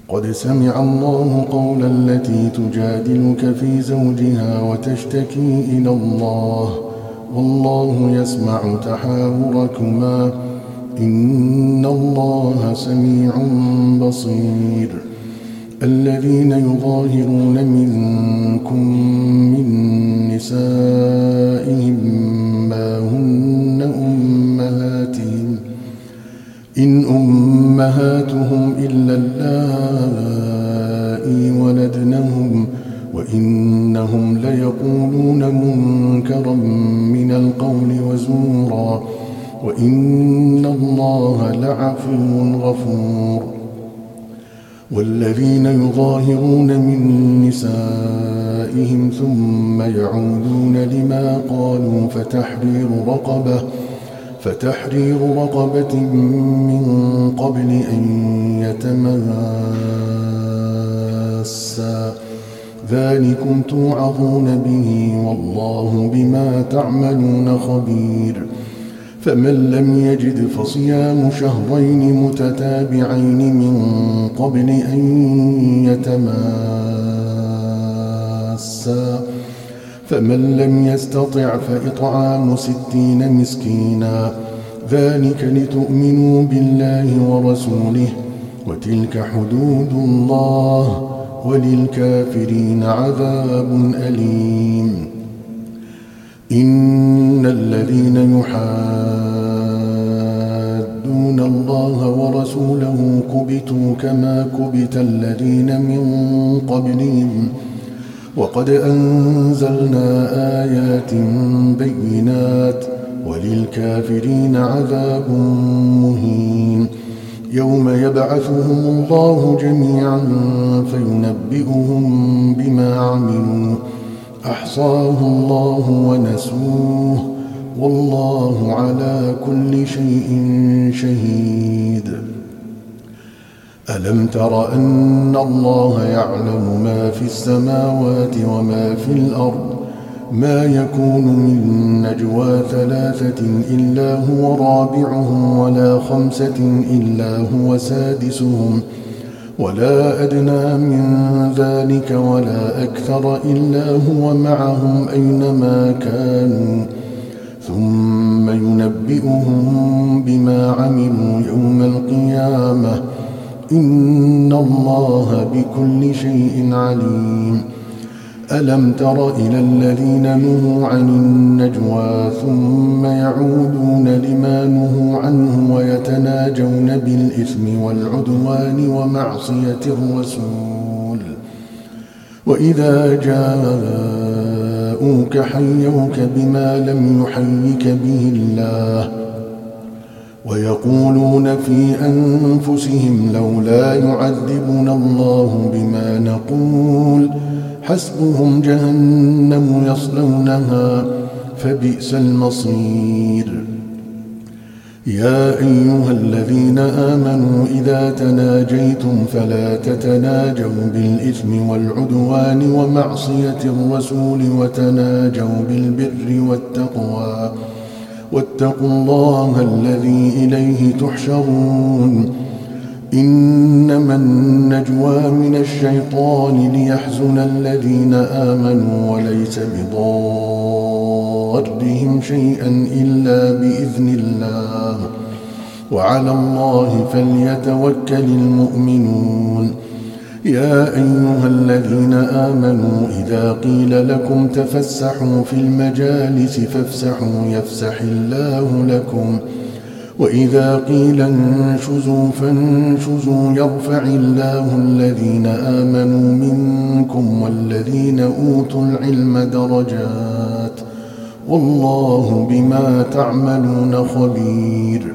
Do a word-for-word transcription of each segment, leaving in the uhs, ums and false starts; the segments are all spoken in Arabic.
قد سمع الله قول التي تجادلك في زوجها وتشتكي إلى الله والله يسمع تحاوركما إن الله سميع بصير. الذين يظاهرون منكم من نسائهم ما هن أمهاتهم إن أمهاتهم إلا اللائي ولدنهم وإنهم ليقولون منكرا من القول وزورا وإن الله لعفو غفور. والذين يظاهرون من نسائهم ثم يعودون لما قالوا فتحرير رقبة فتحرير رقبة من قبل أن يتماسا ذلكم توعظون به والله بما تعملون خبير. فمن لم يجد فصيام شهرين متتابعين من قبل أن يتماسا فمن لم يستطع فإطعام ستين مسكينا ذلك لتؤمنوا بالله ورسوله وتلك حدود الله وللكافرين عذاب أليم. إن الذين يحادون الله ورسوله كبتوا كما كبت الذين من قبلهم وقد أنزلنا آيات بينات وللكافرين عذاب مهين. يوم يبعثهم الله جميعا فينبئهم بما عملوا أحصاه الله ونسوه والله على كل شيء شهيد. ألم تر أن الله يعلم ما في السماوات وما في الأرض ما يكون من نجوى ثلاثة إلا هو رابعهم ولا خمسة إلا هو سادسهم ولا أدنى من ذلك ولا أكثر إلا هو معهم أينما كانوا ثم ينبئهم بما عملوا يوم القيامة إن الله بكل شيء عليم. ألم تر إلى الذين نهوا عن النجوى ثم يعودون لما نهوا عنه ويتناجون بالإثم والعدوان ومعصية الرسول وإذا جاءوك حيوك بما لم يحيك به الله ويقولون في أنفسهم لولا يعذبنا الله بما نقول حسبهم جهنم يصلونها فبئس المصير. يا أيها الذين آمنوا إذا تناجيتم فلا تتناجوا بالإثم والعدوان ومعصية الرسول وتناجوا بالبر والتقوى واتقوا الله الذي إليه تحشرون. إنما النجوى من الشيطان ليحزن الذين آمنوا وليس بضارهم شيئا إلا بإذن الله وعلى الله فليتوكل المؤمنون. يا أيها الذين آمنوا إذا قيل لكم تفسحوا في المجالس فافسحوا يفسح الله لكم وإذا قيل انشزوا فانشزوا يرفع الله الذين آمنوا منكم والذين أوتوا العلم درجات والله بما تعملون خبير.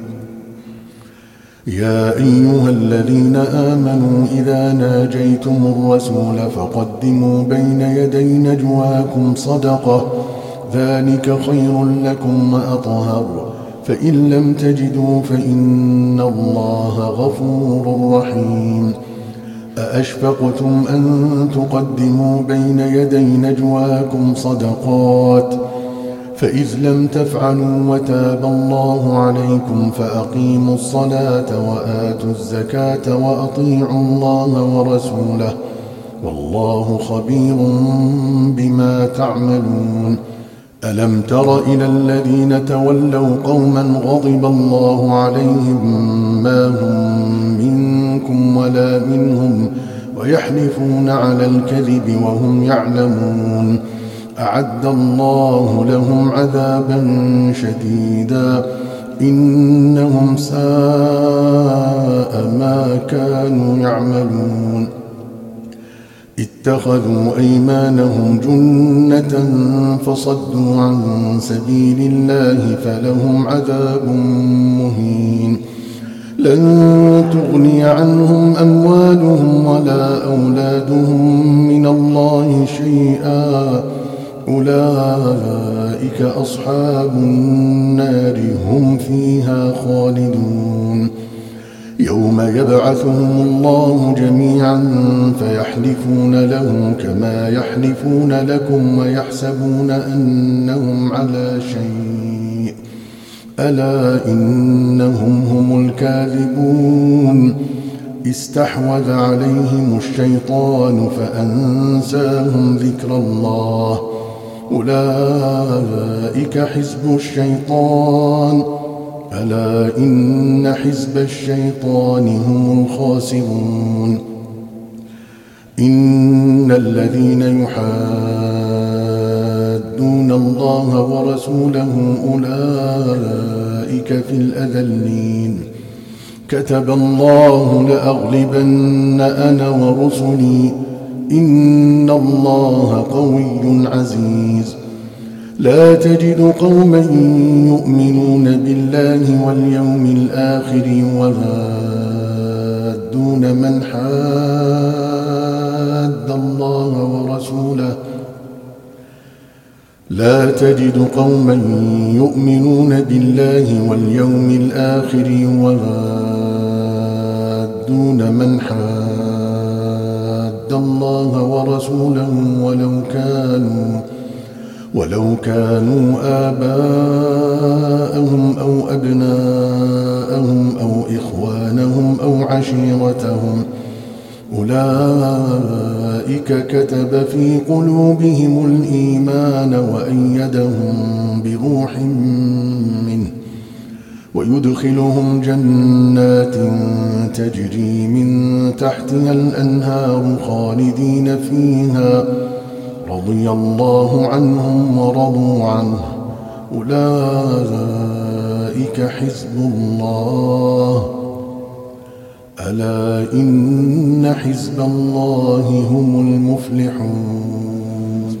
يا أيها الذين آمنوا إذا ناجيتم الرسول فقدموا بين يدي نجواكم صدقة ذلك خير لكم وأطهر فإن لم تجدوا فإن الله غفور رحيم. أأشفقتم أن تقدموا بين يدي نجواكم صدقات فإذ لم تفعلوا وتاب الله عليكم فأقيموا الصلاة وآتوا الزكاة وأطيعوا الله ورسوله والله خبير بما تعملون. ألم تر إلى الذين تولوا قوما غضب الله عليهم ما هم منكم ولا منهم ويحلفون على الكذب وهم يعلمون أعد الله لهم عذابا شديدا إنهم ساء ما كانوا يعملون. اتخذوا أيمانهم جنة فصدوا عن سبيل الله فلهم عذاب مهين. لن تغني عنهم أموالهم ولا أولادهم من الله شيئا أولئك أصحاب النار هم فيها خالدون. يوم يبعثهم الله جميعا فيحلفون له كما يحلفون لكم ويحسبون أنهم على شيء ألا إنهم هم الكاذبون. استحوذ عليهم الشيطان فأنساهم ذكر الله أولئك حزب الشيطان ألا إن حزب الشيطان هم الخاسرون. إن الذين يحادون الله ورسوله أولئك في الأذلين. كتب الله لأغلبن أنا ورسلي إن الله قوي عزيز. لا تجد قوما يؤمنون بالله واليوم الآخر يوادون من حاد الله ورسوله لا تجد قوما يؤمنون بالله واليوم الآخر يوادون من حاد الله ورسوله ولو كانوا ولو كانوا آباءهم أو أبناءهم أو إخوانهم أو عشيرتهم أولئك كتب في قلوبهم الإيمان وأيدهم بروح منه ويدخلهم جنات تجري من تحتها الأنهار خالدين فيها رضي الله عنهم ورضوا عنه أولئك حزب الله ألا إن حزب الله هم المفلحون.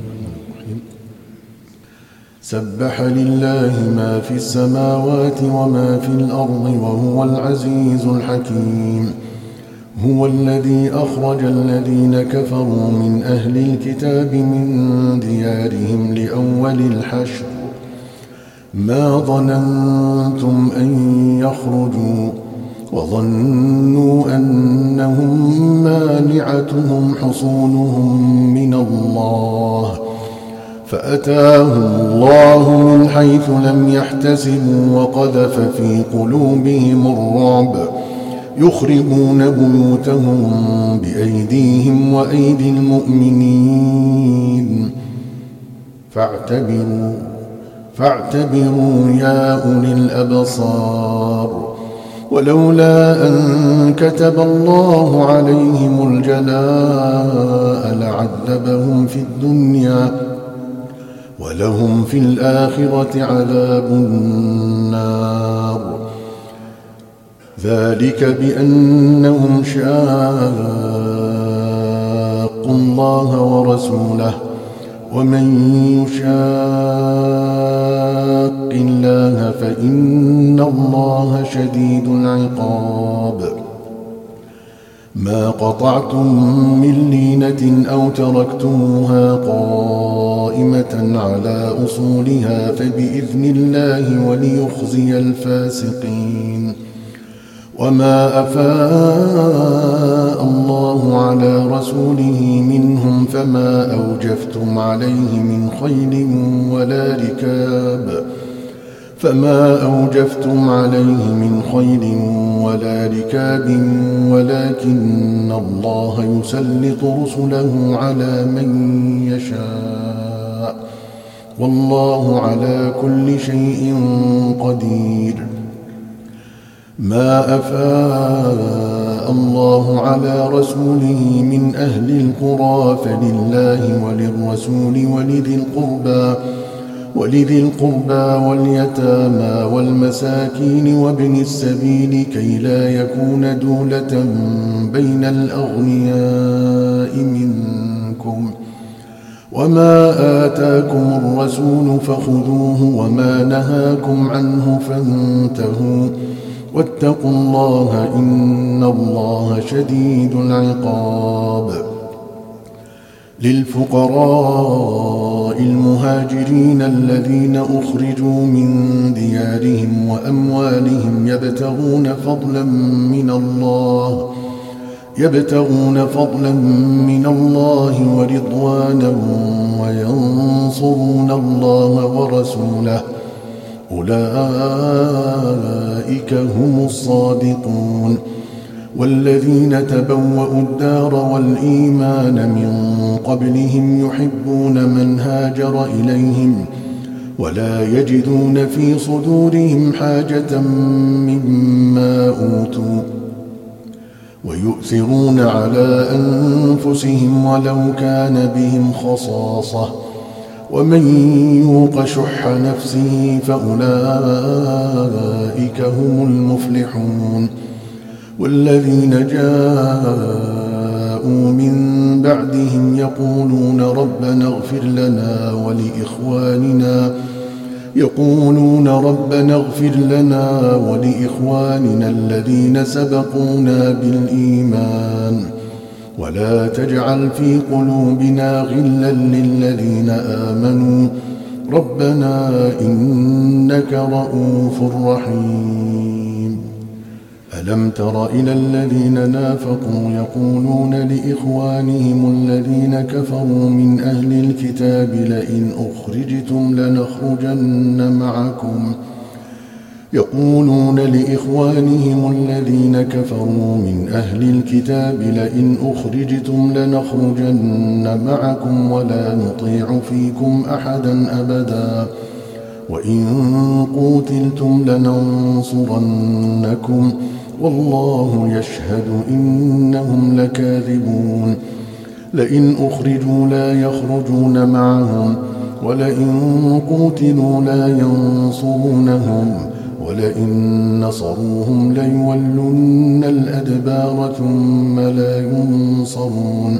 سبح لله ما في السماوات وما في الأرض وهو العزيز الحكيم. هو الذي أخرج الذين كفروا من أهل الكتاب من ديارهم لأول الحشر ما ظننتم أن يخرجوا وظنوا أنهم مانعتهم حصونهم من الله فأتاهم الله من حيث لم يحتسبوا وقذف في قلوبهم الرعب يخربون بيوتهم بأيديهم وأيدي المؤمنين فاعتبروا فاعتبروا يا أولي الأبصار. ولولا أن كتب الله عليهم الجلاء لعذبهم في الدنيا ولهم في الآخرة عذاب النار ذلك بأنهم شاقوا الله ورسوله ومن يشاق الله فإن الله شديد العقاب. ما قطعتم من لينة أو تركتموها قائمة على أصولها فبإذن الله وليخزي الفاسقين. وما أفاء الله على رسوله منهم فما أوجفتم عليه من خيل ولا ركاب فما أوجفتم عليه من خيل ولا ركاب ولكن الله يسلط رسله على من يشاء والله على كل شيء قدير. ما أفاء الله على رسوله من أهل القرى فلله وللرسول ولذي القربى ولذي القربى واليتامى والمساكين وابن السبيل كي لا يكون دولة بين الأغنياء منكم. وما آتاكم الرسول فخذوه وما نهاكم عنه فانتهوا واتقوا الله إن الله شديد العقاب. للفقراء المهاجرين الذين أخرجوا من ديارهم وأموالهم يبتغون فضلا من الله يبتغون فضلا من الله ورضوانا وينصرون الله ورسوله أولئك هم الصادقون. والذين تبوأوا الدار والإيمان من قبلهم يحبون من هاجر إليهم ولا يجدون في صدورهم حاجة مما أوتوا ويؤثرون على أنفسهم ولو كان بهم خصاصة ومن يوق شح نفسه فأولئك هم المفلحون. والذين جاءوا من بعدهم يقولون ربنا اغفر لنا ولإخواننا يقولون ربنا اغفر لنا ولإخواننا الذين سبقونا بالإيمان ولا تجعل في قلوبنا غلا للذين آمنوا ربنا إنك رؤوف رحيم. ألم تر إلى الذين نافقوا يقولون لإخوانهم الذين كفروا من أهل الكتاب لئن أخرجتم لنخرجن معكم يقولون لإخوانهم الذين كفروا من أهل الكتاب لئن أخرجتم لنخرجن معكم ولا نطيع فيكم أحدا أبدا وإن قوتلتم لننصرنكم والله يشهد إنهم لكاذبون. لئن أخرجوا لا يخرجون معهم ولئن قوتلوا لا ينصرونهم ولئن نصروهم ليولن الأدبار ثم لا ينصرون.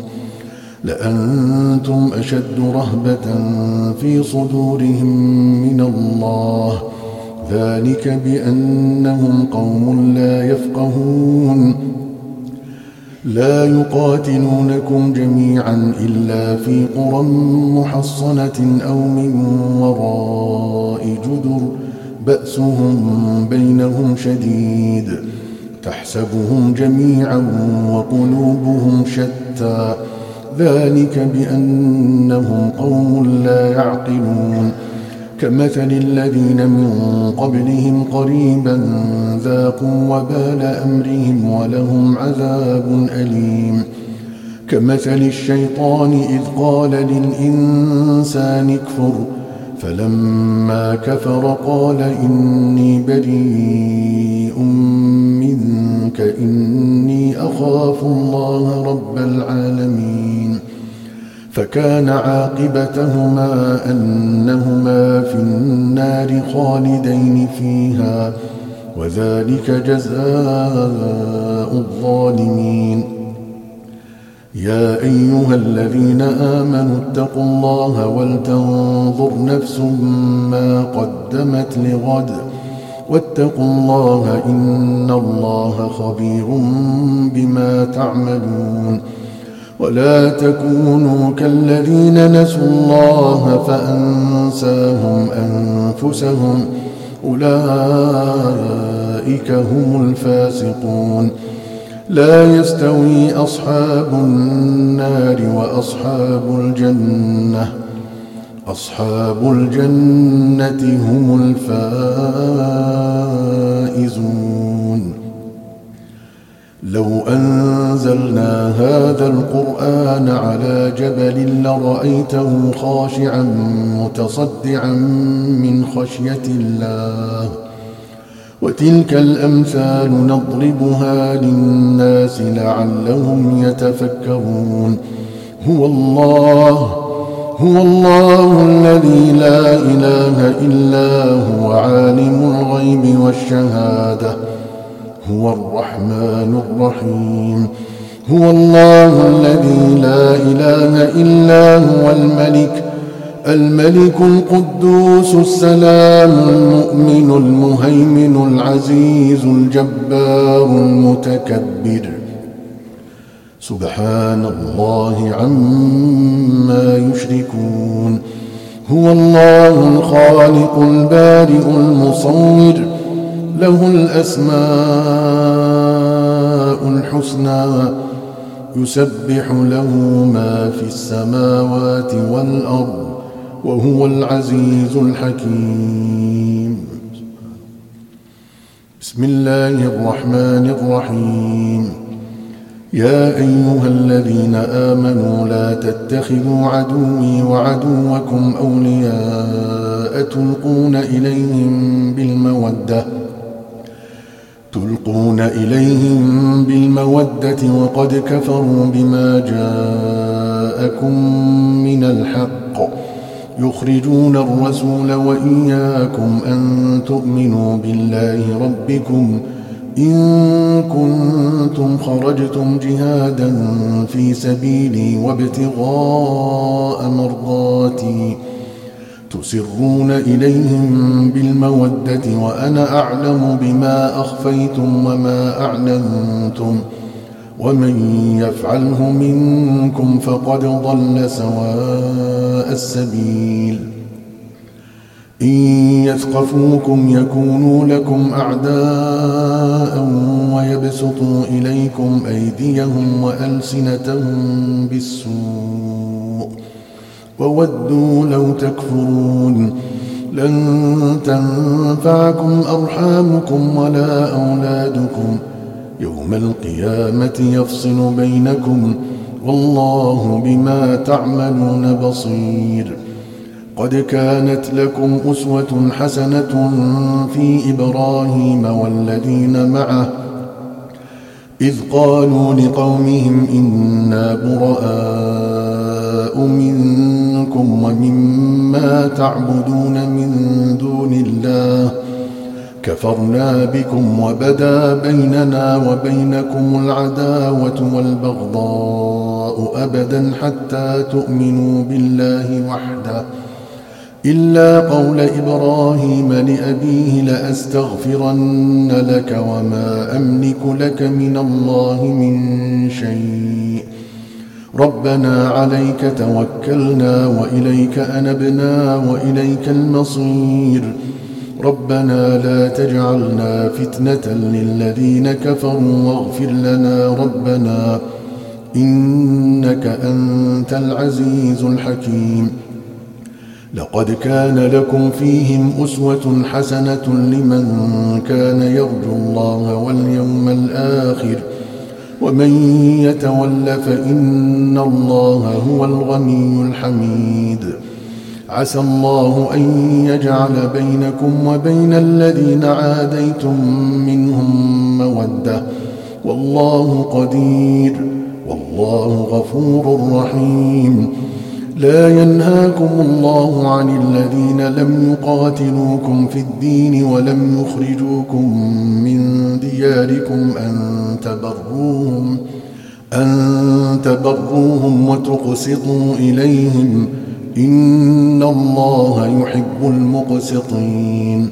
لأنتم أشد رهبة في صدورهم من الله ذلك بأنهم قوم لا يفقهون. لا يقاتلونكم جميعا إلا في قرى محصنة أو من وراء جدر بأسهم بينهم شديد تحسبهم جميعا وقلوبهم شتى ذلك بأنهم قوم لا يعقلون. كمثل الذين من قبلهم قريبا ذاقوا وبال أمرهم ولهم عذاب أليم. كمثل الشيطان إذ قال للإنسان اكفر فلما كفر قال إني بريء منك إني أخاف الله رب العالمين. فكان عاقبتهما أنهما في النار خالدين فيها وذلك جزاء الظالمين. يا أيها الذين آمنوا اتقوا الله ولتنظر نفس ما قدمت لغد واتقوا الله إن الله خبير بما تعملون. ولا تكونوا كالذين نسوا الله فأنساهم أنفسهم أولئك هم الفاسقون. لا يستوي أصحاب النار وأصحاب الجنة أصحاب الجنة هم الفائزون. لو أنزلنا هذا القرآن على جبل لرأيته خاشعا متصدعا من خشية الله. وتلك الأمثال نضربها للناس لعلهم يتفكرون. هو الله هو الله الذي لا إله إلا هو عالم الغيب والشهادة هو الرحمن الرحيم. هو الله الذي لا إله إلا هو الملك الملك القدوس السلام المؤمن المهيمن العزيز الجبار المتكبر. سبحان الله عما يشركون. هو الله الخالق البارئ المصور له الأسماء الحسنى يسبح له ما في السماوات والأرض وهو العزيز الحكيم. بسم الله الرحمن الرحيم. يا أيها الذين آمنوا لا تتخذوا عدوي وعدوكم أولياء تلقون إليهم بالمودة تلقون إليهم بالمودة وقد كفروا بما جاءكم من الحق يخرجون الرسول وإياكم أن تؤمنوا بالله ربكم إن كنتم خرجتم جهادا في سبيلي وابتغاء مرضاتي تسرون إليهم بالمودة وأنا أعلم بما أخفيتم وما أعلنتم ومن يفعله منكم فقد ضل سواء السبيل. إن يثقفوكم يكونوا لكم أعداء ويبسطوا إليكم أيديهم وألسنتهم بالسوء وودوا لو تكفرون. لن تنفعكم أرحامكم ولا أولادكم يوم القيامة يفصل بينكم والله بما تعملون بصير. قد كانت لكم أسوة حسنة في إبراهيم والذين معه إذ قالوا لقومهم إنا براء منكم ومما تعبدون من دون الله كفرنا بكم وبدا بيننا وبينكم العداوة والبغضاء أبدا حتى تؤمنوا بالله وحده إلا قول إبراهيم لأبيه لأستغفرن لك وما أملك لك من الله من شيء ربنا عليك توكلنا وإليك أنبنا وإليك المصير ربنا لا تجعلنا فتنة للذين كفروا واغفر لنا ربنا إنك أنت العزيز الحكيم. لقد كان لكم فيهم أسوة حسنة لمن كان يرجو الله واليوم الآخر ومن يتول فإن الله هو الغني الحميد. عسى الله أن يجعل بينكم وبين الذين عاديتم منهم مودة والله قدير والله غفور رحيم. لا ينهاكم الله عن الذين لم يقاتلوكم في الدين ولم يخرجوكم من دياركم أن تبروهم أن تبروهم وتقسطوا إليهم إن الله يحب المقسطين.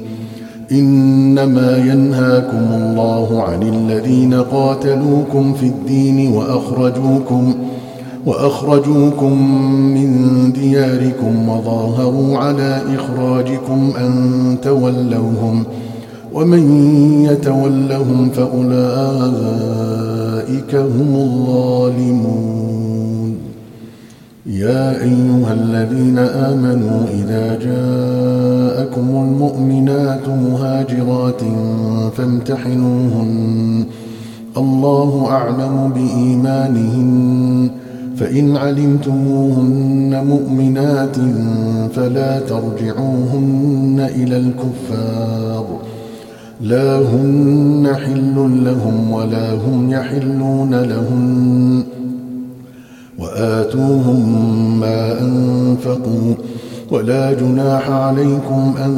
إنما ينهاكم الله عن الذين قاتلوكم في الدين وأخرجوكم وأخرجوكم من دياركم وظاهروا على إخراجكم أن تولوهم ومن يتولهم فأولئك هم الظالمون. يا أيها الذين آمنوا إذا جاءكم المؤمنات مهاجرات فامتحنوهن الله أعلم بإيمانهن فإن علمتموهن مؤمنات فلا ترجعوهن إلى الكفار لا هن حل لهم ولا هم يحلون لهن وآتوهم ما أنفقوا ولا جناح عليكم أن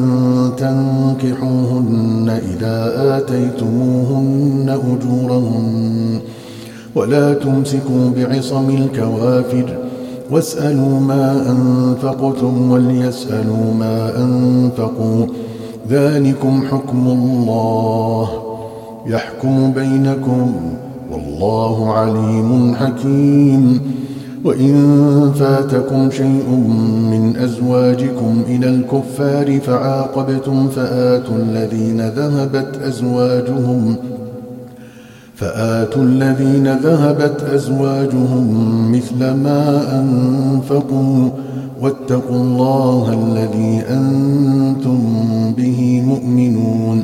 تنكحوهن إذا آتيتموهن أجورهن ولا تمسكوا بعصم الكوافر واسألوا ما أنفقتم وليسألوا ما أنفقوا ذلكم حكم الله يحكم بينكم والله عليم حكيم. وإن فاتكم شيء من أزواجكم إلى الكفار فعاقبتم فآتوا الذين ذهبت أزواجهم فآتوا الذين ذهبت أزواجهم مثل ما أنفقوا واتقوا الله الذي أنتم به مؤمنون.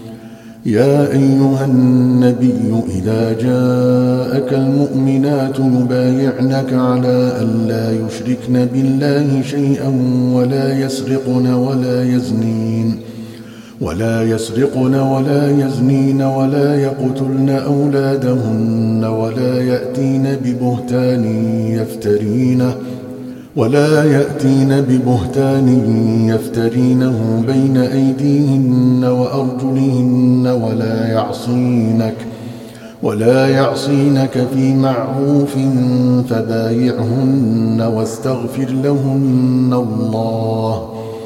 يا أيها النبي إذا جاءك المؤمنات يبايعنك على أن لا يشركن بالله شيئا ولا يسرقن ولا يزنين ولا يسرقن ولا يزنين ولا يقتلن أولادهن ولا يأتين ببهتان يفترينه ولا يأتين ببهتان يفترينه بين أيديهن وأرجلهن ولا يعصينك ولا يعصينك في معروف فبايعهن واستغفر لهن الله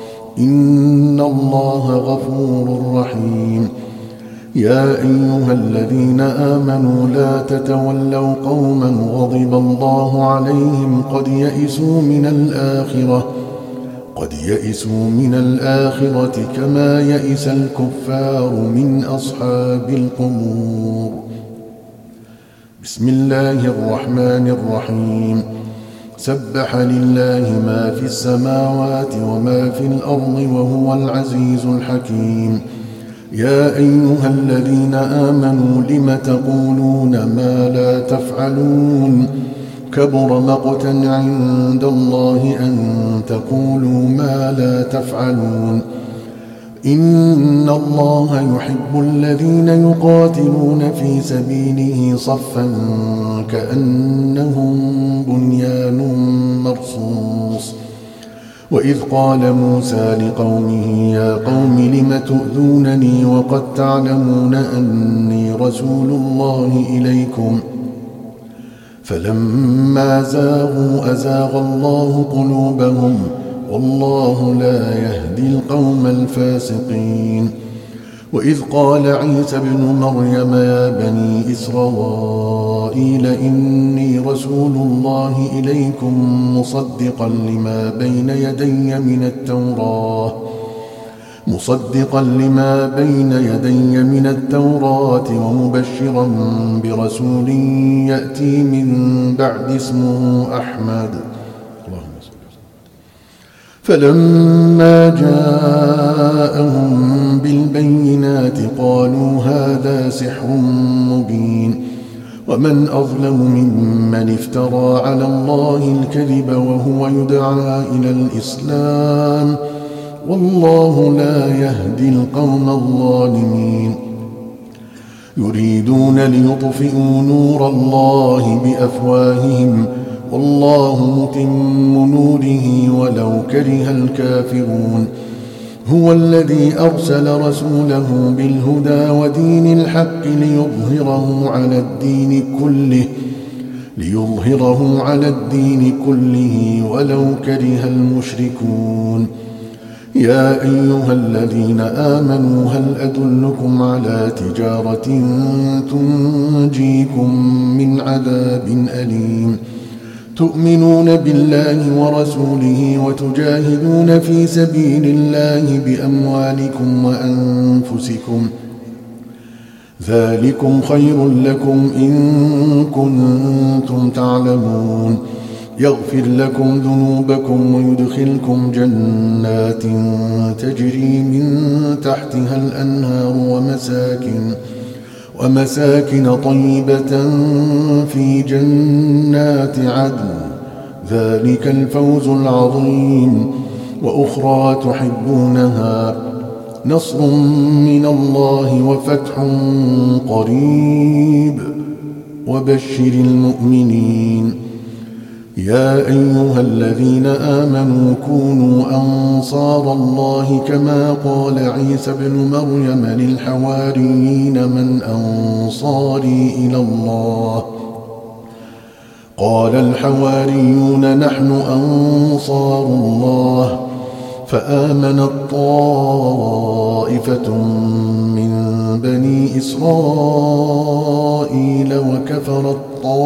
إن الله غفور رحيم. يا أيها الذين آمنوا لا تتولوا قوما غضب الله عليهم قد يئسوا من الآخرة قد يئسوا من الآخرة كما يئس الكفار من أصحاب القبور. بسم الله الرحمن الرحيم. سبح لله ما في السماوات وما في الأرض وهو العزيز الحكيم. يا أيها الذين آمنوا لم تقولون ما لا تفعلون كبر مقتا عند الله أن تقولوا ما لا تفعلون. إن الله يحب الذين يقاتلون في سبيله صفا كأنهم بنيان مرصوص. وإذ قال موسى لقومه يا قوم لم تؤذونني وقد تعلمون أني رسول الله إليكم فلما زاغوا أزاغ الله قلوبهم والله لا يهدي القوم الفاسقين. وإذ قال عيسى ابن مريم يا بني إسرائيل إني رسول الله إليكم مصدقا لما بين يدي من التوراة مصدقا لما بين يدي من التوراة ومبشرا برسول يأتي من بعد اسمه أحمد. فلما جاءهم بالبينات قالوا هذا سحر مبين ومن أظلم ممن افترى على الله الكذب وهو يدعى إلى الإسلام والله لا يهدي القوم الظالمين. يريدون ليطفئوا نور الله بأفواههم والله متم نوره ولو كره الكافرون. هو الذي أرسل رسوله بالهدى ودين الحق ليظهره على الدين كله ليظهره على الدين كله ولو كره المشركون. يا أيها الذين آمنوا هل أدلكم على تجارة تنجيكم من عذاب أليم تؤمنون بالله ورسوله وتجاهدون في سبيل الله بأموالكم وأنفسكم، ذلكم خير لكم إن كنتم تعلمون. يغفر لكم ذنوبكم ويدخلكم جنات تجري من تحتها الأنهار ومساكن, ومساكن طيبة في جنات عدن، ذلك الفوز العظيم. وأخرى تحبونها، نصر من الله وفتح قريب، وبشر المؤمنين. يا أيها الذين آمنوا كونوا أنصار الله كما قال عيسى ابن مريم للحواريين من أنصاري إلى الله؟ قال الحواريون نحن أنصار الله. فآمنت طائفة من بني إسرائيل وكفرت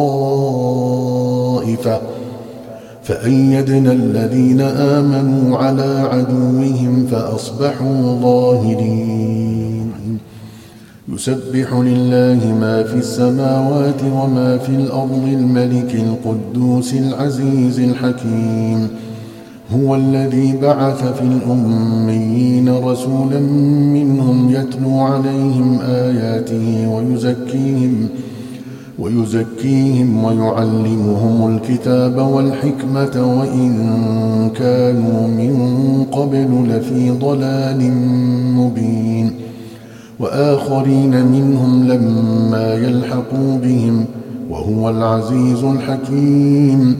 طائفة، فأيدنا الذين آمنوا على عدوهم فأصبحوا ظاهرين. يسبح لله ما في السماوات وما في الأرض الملك القدوس العزيز الحكيم. هو الذي بعث في الأميين رسولا منهم يتلو عليهم آياته ويزكيهم ويزكيهم ويعلمهم الكتاب والحكمة وإن كانوا من قبل لفي ضلال مبين. وآخرين منهم لما يلحقوا بهم وهو العزيز الحكيم.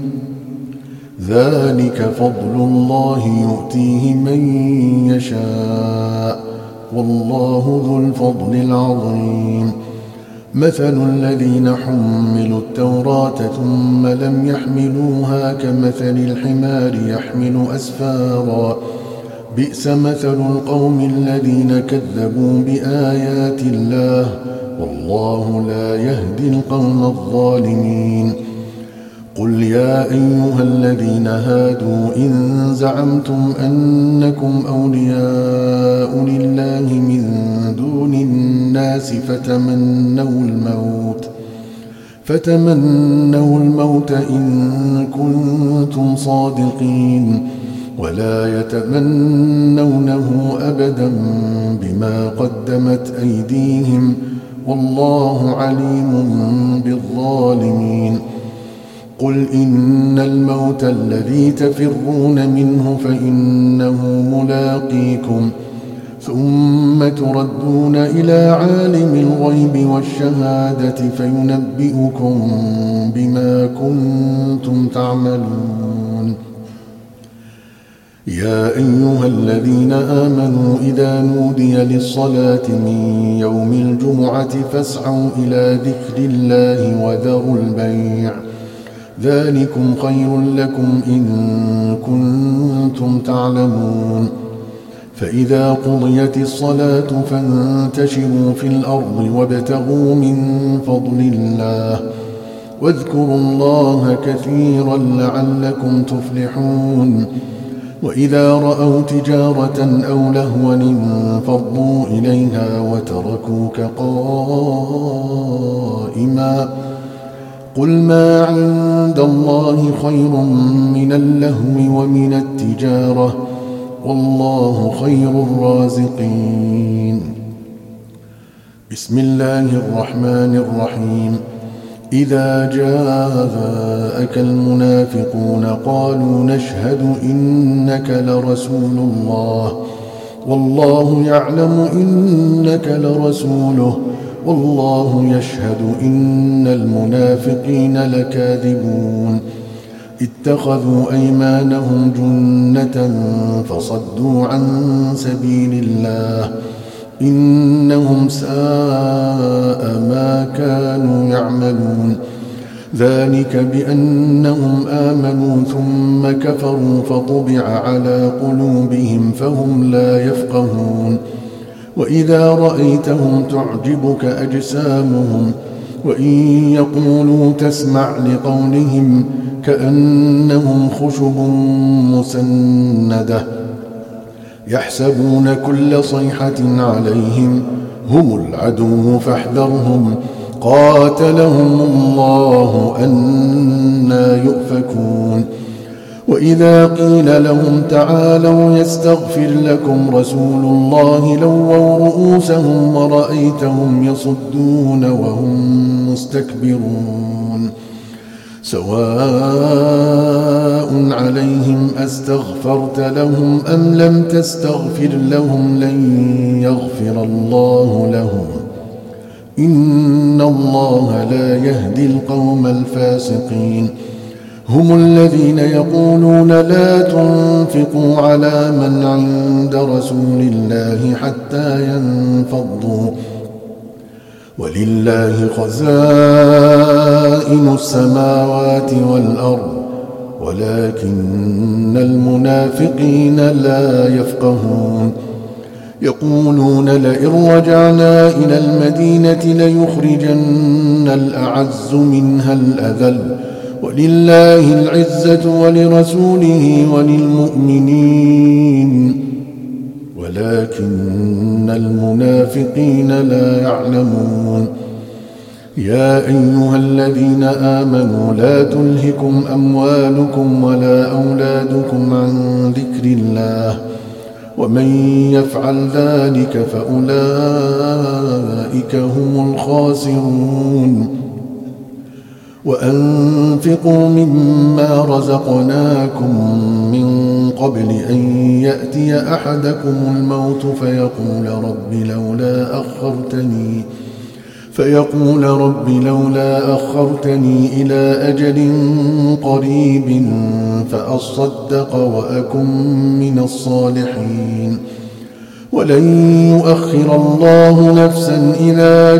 ذلك فضل الله يؤتيه من يشاء والله ذو الفضل العظيم. مثل الذين حملوا التوراة ثم لم يحملوها كمثل الحمار يحمل أسفارا، بئس مثل القوم الذين كذبوا بآيات الله والله لا يهدي القوم الظالمين. قل يا أيها الذين هادوا إن زعمتم أنكم أولياء لله من دون الناس فتمنوا الموت فتمنوا الموت إن كنتم صادقين ولا يتمنونه أبدا بما قدمت أيديهم والله عليم بالظالمين. قل إن الموت الذي تفرون منه فإنه ملاقيكم ثم تردون إلى عالم الغيب والشهادة فينبئكم بما كنتم تعملون. يا أيها الذين آمنوا إذا نودي للصلاة من يوم الجمعة فاسعوا إلى ذكر الله وذروا البيع، ذلكم خير لكم إن كنتم تعلمون. فإذا قضيت الصلاة فانتشروا في الأرض وابتغوا من فضل الله واذكروا الله كثيرا لعلكم تفلحون. وإذا رأوا تجارة أو لهوا انفضوا إليها وتركوك قائما. قل ما عند الله خير من اللهو ومن التجارة والله خير الرازقين. بسم الله الرحمن الرحيم. إذا جاءك المنافقون قالوا نشهد إنك لرسول الله والله يعلم إنك لرسوله والله يشهد إن المنافقين لكاذبون. اتخذوا أيمانهم جنة فصدوا عن سبيل الله إنهم ساء ما كانوا يعملون. ذلك بأنهم آمنوا ثم كفروا فطبع على قلوبهم فهم لا يفقهون. وإذا رأيتهم تعجبك أجسامهم وإن يقولوا تسمع لقولهم كأنهم خشب مسندة يحسبون كل صيحة عليهم هم العدو فاحذرهم قاتلهم الله أنى يؤفكون وإذا قيل لهم تعالوا يستغفر لكم رسول الله لووا رؤوسهم ورأيتهم يصدون وهم مستكبرون سواء عليهم أستغفرت لهم أم لم تستغفر لهم لن يغفر الله لهم إن الله لا يهدي القوم الفاسقين هم الذين يقولون لا تنفقوا على من عند رسول الله حتى ينفضوا ولله خزائن السماوات والأرض ولكن المنافقين لا يفقهون يقولون لئن رجعنا إلى المدينة ليخرجن الأعز منها الأذل ولله العزة ولرسوله وللمؤمنين ولكن المنافقين لا يعلمون يا أيها الذين آمنوا لا تلهكم أموالكم ولا أولادكم عن ذكر الله ومن يفعل ذلك فأولئك هم الخاسرون وأنفقوا مما رزقناكم من قبل أن يأتي أحدكم الموت فيقول رب لولا أخرتني فيقول رب لولا أخرتني إلى أجل قريب فأصدق وأكن من الصالحين ولن يؤخر الله نفسا إذا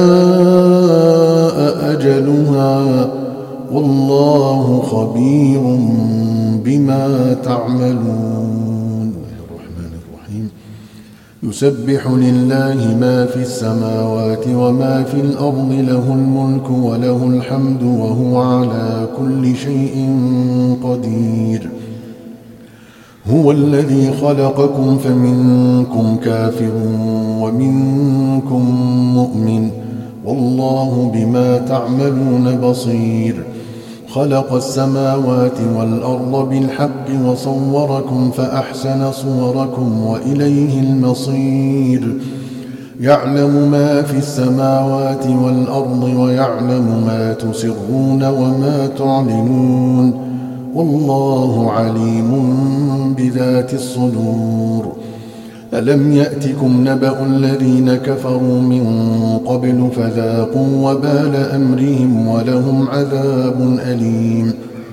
جاء أجلها والله خبير بما تعملون. الرحمن الرحيم يسبح لله ما في السماوات وما في الأرض له الملك وله الحمد وهو على كل شيء قدير هو الذي خلقكم فمنكم كافر ومنكم مؤمن والله بما تعملون بصير خلق السماوات والأرض بالحق وصوركم فأحسن صوركم وإليه المصير يعلم ما في السماوات والأرض ويعلم ما تسرون وما تعلنون والله عليم بذات الصدور ألم يأتكم نبأ الذين كفروا من قبل فذاقوا وبال أمرهم ولهم عذاب أليم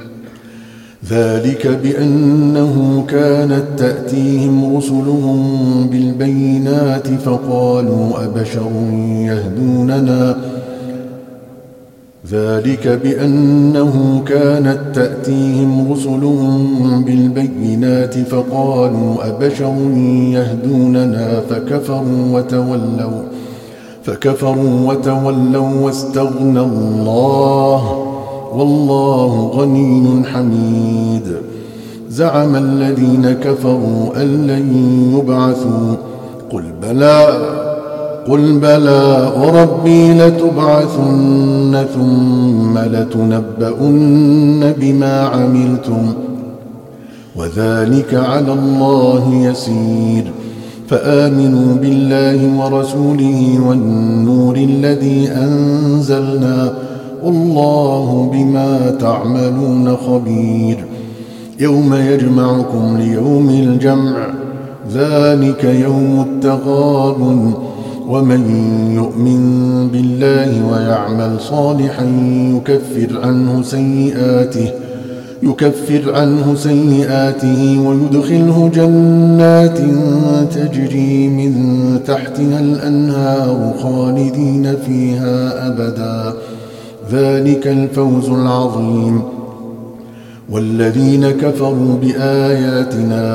ذلك بأنه كانت تأتيهم رسلهم بالبينات فقالوا أبشر يهدوننا ذلك بأنه كانت تأتيهم رسلهم بالبينات فقالوا أبشر يهدوننا فكفروا وتولوا فكفروا وتولوا واستغنى الله والله غني حميد زعم الذين كفروا أن لن يبعثوا قل بلى قل بلى وربي لتبعثن ثم لتنبؤن بما عملتم وذلك على الله يسير فآمنوا بالله ورسوله والنور الذي أنزلنا والله بما تعملون خبير يوم يجمعكم ليوم الجمع ذلك يوم التغابن ومن يؤمن بالله ويعمل صالحا يكفر عنه سيئاته يكفر عنه سيئاته ويدخله جنات تجري من تحتها الأنهار خالدين فيها أبدا ذلك الفوز العظيم والذين كفروا بآياتنا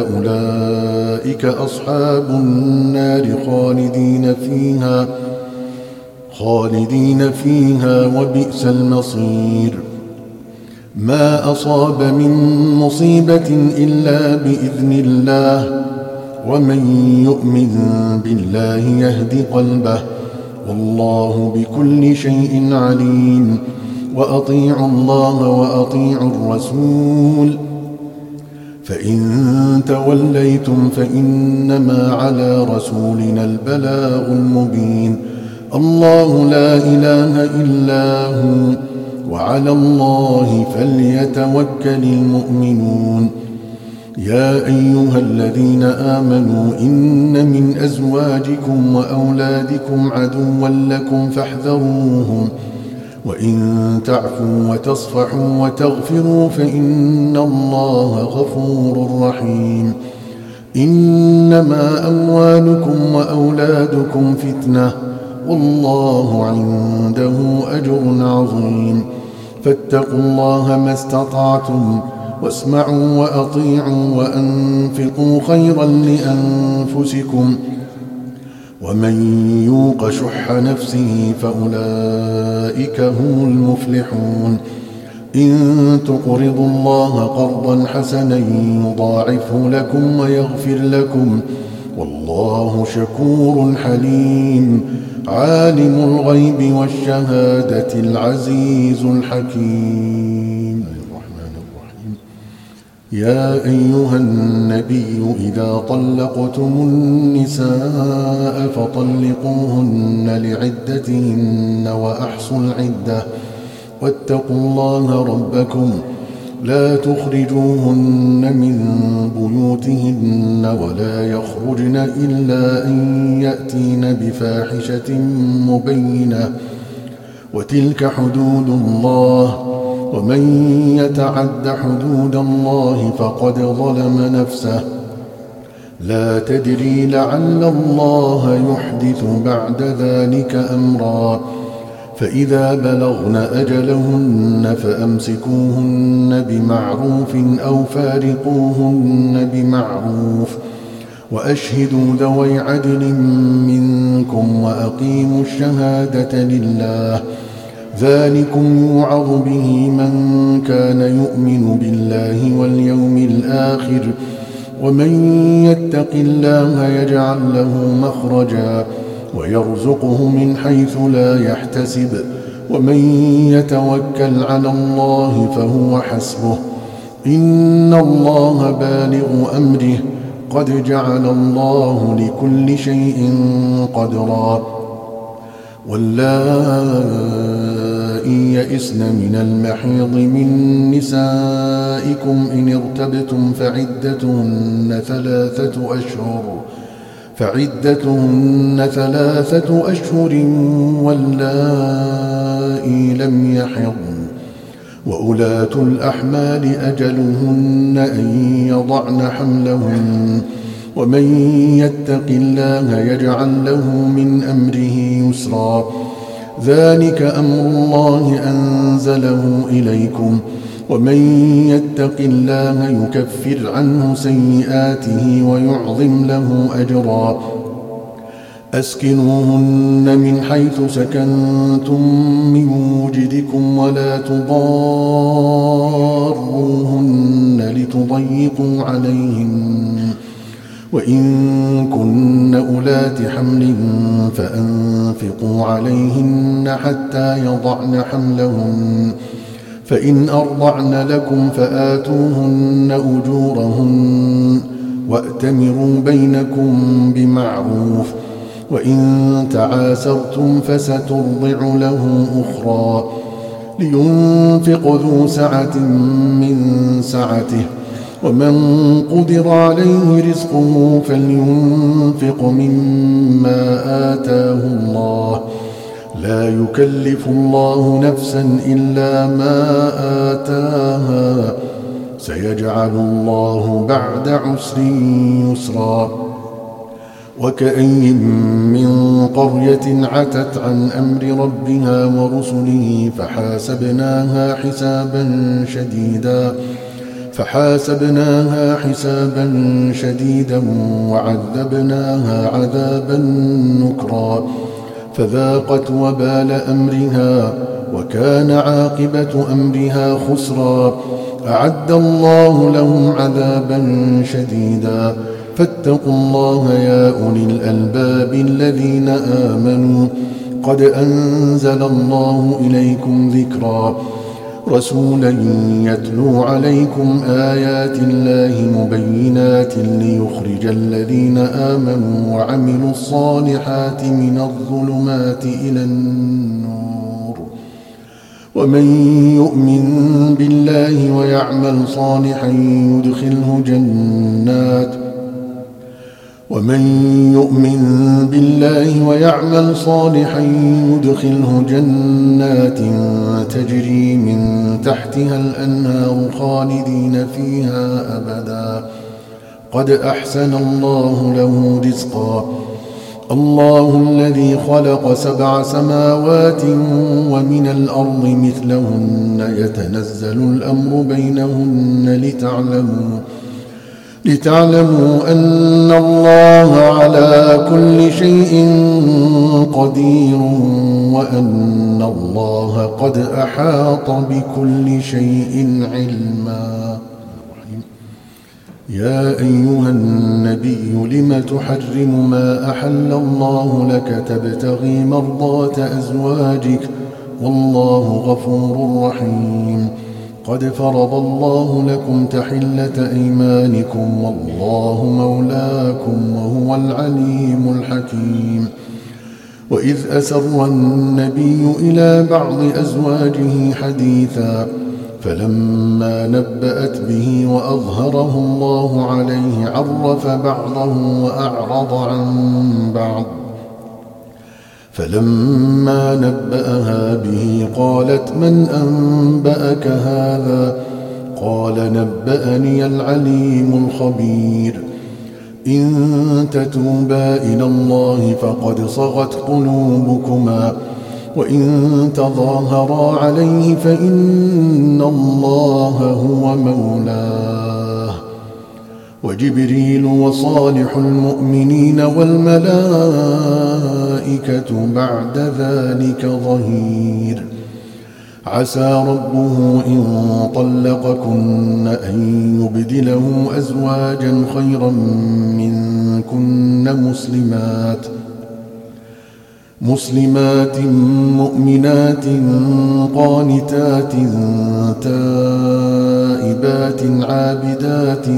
أولئك أصحاب النار خالدين فيها خالدين فيها وبئس المصير. ما أصاب من مصيبة إلا بإذن الله، ومن يؤمن بالله يهد قلبه، والله بكل شيء عليم. وأطيعوا الله وأطيعوا الرسول، فإن توليتم فإنما على رسولنا البلاغ المبين. الله لا إله إلا هو، وعلى الله فليتوكل المؤمنون. يا أيها الذين آمنوا إن من أزواجكم وأولادكم عدوا لكم فاحذروهم، وإن تعفوا وتصفحوا وتغفروا فإن الله غفور رحيم. إنما أموالكم وأولادكم فتنة، والله عنده أجر عظيم. فاتقوا الله ما استطعتم، واسمعوا وأطيعوا وأنفقوا خيرا لأنفسكم، ومن يوق شح نفسه فأولئك هم المفلحون. إن تقرضوا الله قرضا حسنا يضاعفه لكم ويغفر لكم، والله شكور حليم. عالم الغيب والشهادة العزيز الحكيم. الرحمن الرحيم. يا أيها النبي إذا طلقتم النساء فطلقوهن لعدتهن وأحصوا العدة، واتقوا الله ربكم لا تخرجوهن من بيوتهن ولا يخرجن إلا أن يأتين بفاحشة مبينة، وتلك حدود الله، ومن يتعد حدود الله فقد ظلم نفسه. لا تدري لعل الله يحدث بعد ذلك أمرا. فإذا بلغن أجلهن فأمسكوهن بمعروف أو فارقوهن بمعروف، وأشهدوا ذوي عدل منكم وأقيموا الشهادة لله. ذلكم يوعظ به من كان يؤمن بالله واليوم الآخر، ومن يتق الله يجعل له مخرجا ويرزقه من حيث لا يحتسب، ومن يتوكل على الله فهو حسبه. إن الله بالغ أمره، قد جعل الله لكل شيء قدرا. واللائي يئسن من المحيض من نسائكم إن ارتبتم فعدتهن ثلاثة أشهر فعدتهن ثلاثة أشهر واللائي لم يحضن، وأولاة الأحمال أجلهن أن يضعن حملهن، ومن يتق الله يجعل له من أمره يسرا. ذلك أمر الله أنزله إليكم، ومن يتق الله يكفر عنه سيئاته ويعظم له أجرا. أسكنوهن من حيث سكنتم من وجدكم ولا تضاروهن لتضيقوا عليهن، وإن كن أولات حمل فأنفقوا عليهن حتى يضعن حملهن، فإن أرضعن لكم فآتوهن أجورهن وأتمروا بينكم بمعروف، وإن تعاسرتم فسترضع له أخرى. لينفق ذو سعة من سعته، ومن قدر عليه رزقه فلينفق مما آتاه الله، لا يكلف الله نفسا إلا ما آتاها، سيجعل الله بعد عسر يسرا. وكأي من قرية عتت عن أمر ربها ورسله فحاسبناها حسابا شديدا فحاسبناها حسابا شديدا وعذبناها عذابا نكرا، فذاقت وبال أمرها وكان عاقبة أمرها خسرا. أعد الله لهم عذابا شديدا. فاتقوا الله يا أولي الألباب الذين آمنوا قد أنزل الله إليكم ذكرا رسولا يتلو عليكم آيات الله مبينات ليخرج الذين آمنوا وعملوا الصالحات من الظلمات إلى النور. ومن يؤمن بالله ويعمل صالحا يدخله جنات ومن يؤمن بالله ويعمل صالحا يدخله جنات تجري من تحتها الأنهار خالدين فيها أبدا قد أحسن الله له رزقا. الله الذي خلق سبع سماوات ومن الأرض مثلهن يتنزل الأمر بينهن لتعلموا لتعلموا أن الله على كل شيء قدير وأن الله قد أحاط بكل شيء علما. يا أيها النبي لم تحرم ما أحل الله لك تبتغي مرضات أزواجك والله غفور رحيم. قد فرض الله لكم تحلة أيمانكم والله مولاكم وهو العليم الحكيم. وإذ أسر النبي إلى بعض أزواجه حديثا فلما نبأت به وأظهره الله عليه عرف بعضه وأعرض عن بعض. فلما نبأها به قالت من أنبأك هذا؟ قال نبأني العليم الخبير. إن تتوبا إلى الله فقد صغت قلوبكما وإن تظاهرا عليه فإن الله هو مولاه وجبريل وصالح المؤمنين والملائكة بعد ذلك ظهير. عسى ربه إن طلقكن أن يبدله أزواجا خيرا منكن مسلمات مسلمات مؤمنات قانتات تائبات عابدات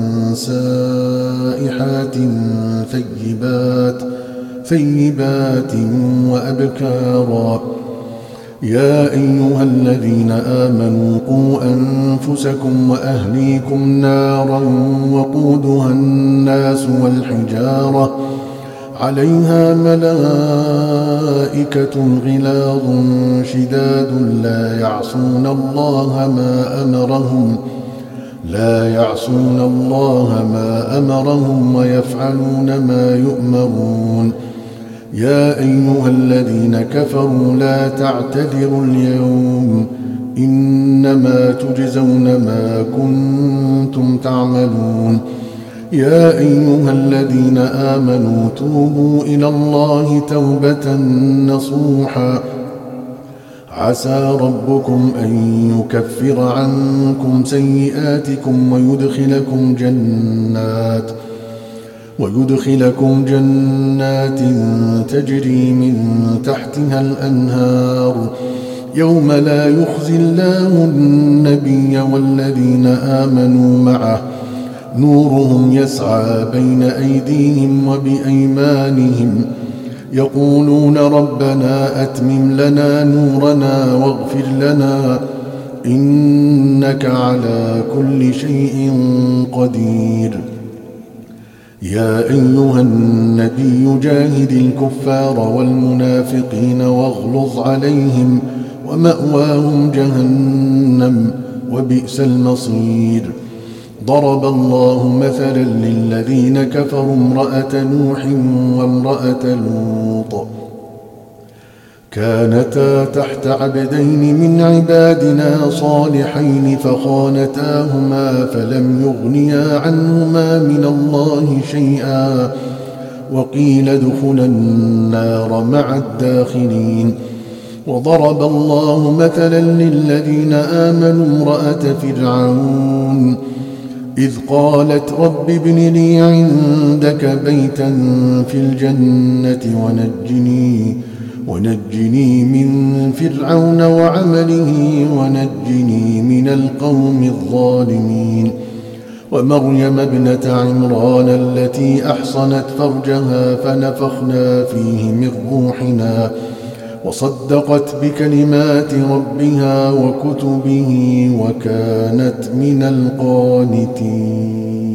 سائحات ثيبات ثيبات وأبكارا. يا أيها الذين آمنوا قوا أنفسكم وأهليكم نارا وقودها الناس والحجارة عليها ملائكة غلاظ شداد لا يعصون الله ما أمرهم لا يعصون الله ما أمرهم ويفعلون ما يؤمرون. يا أيها الذين كفروا لا تعتذروا اليوم إنما تجزون ما كنتم تعملون. يا أيها الذين آمنوا توبوا إلى الله توبة نصوحا عسى ربكم أن يكفر عنكم سيئاتكم ويدخلكم جنات ويدخلكم جنات تجري من تحتها الأنهار يوم لا يخزي الله النبي والذين آمنوا معه نورهم يسعى بين أيديهم وبأيمانهم يقولون ربنا أتمم لنا نورنا واغفر لنا إنك على كل شيء قدير. يا أيها النبي جاهد الكفار والمنافقين واغلظ عليهم ومأواهم جهنم وبئس المصير. ضرب الله مثلا للذين كفروا امرأة نوح وامرأة لوط كانتا تحت عبدين من عبادنا صالحين فخانتاهما فلم يغنيا عنهما من الله شيئا وقيل ادخلا النار مع الداخلين. وضرب الله مثلا للذين آمنوا امرأة فرعون إذ قالت رب ابن لي عندك بيتا في الجنة ونجني, ونجني من فرعون وعمله ونجني من القوم الظالمين. ومريم ابنة عمران التي أحصنت فرجها فنفخنا فيه من روحنا وصدقت بكلمات ربها وكتبه وكانت من القانتين.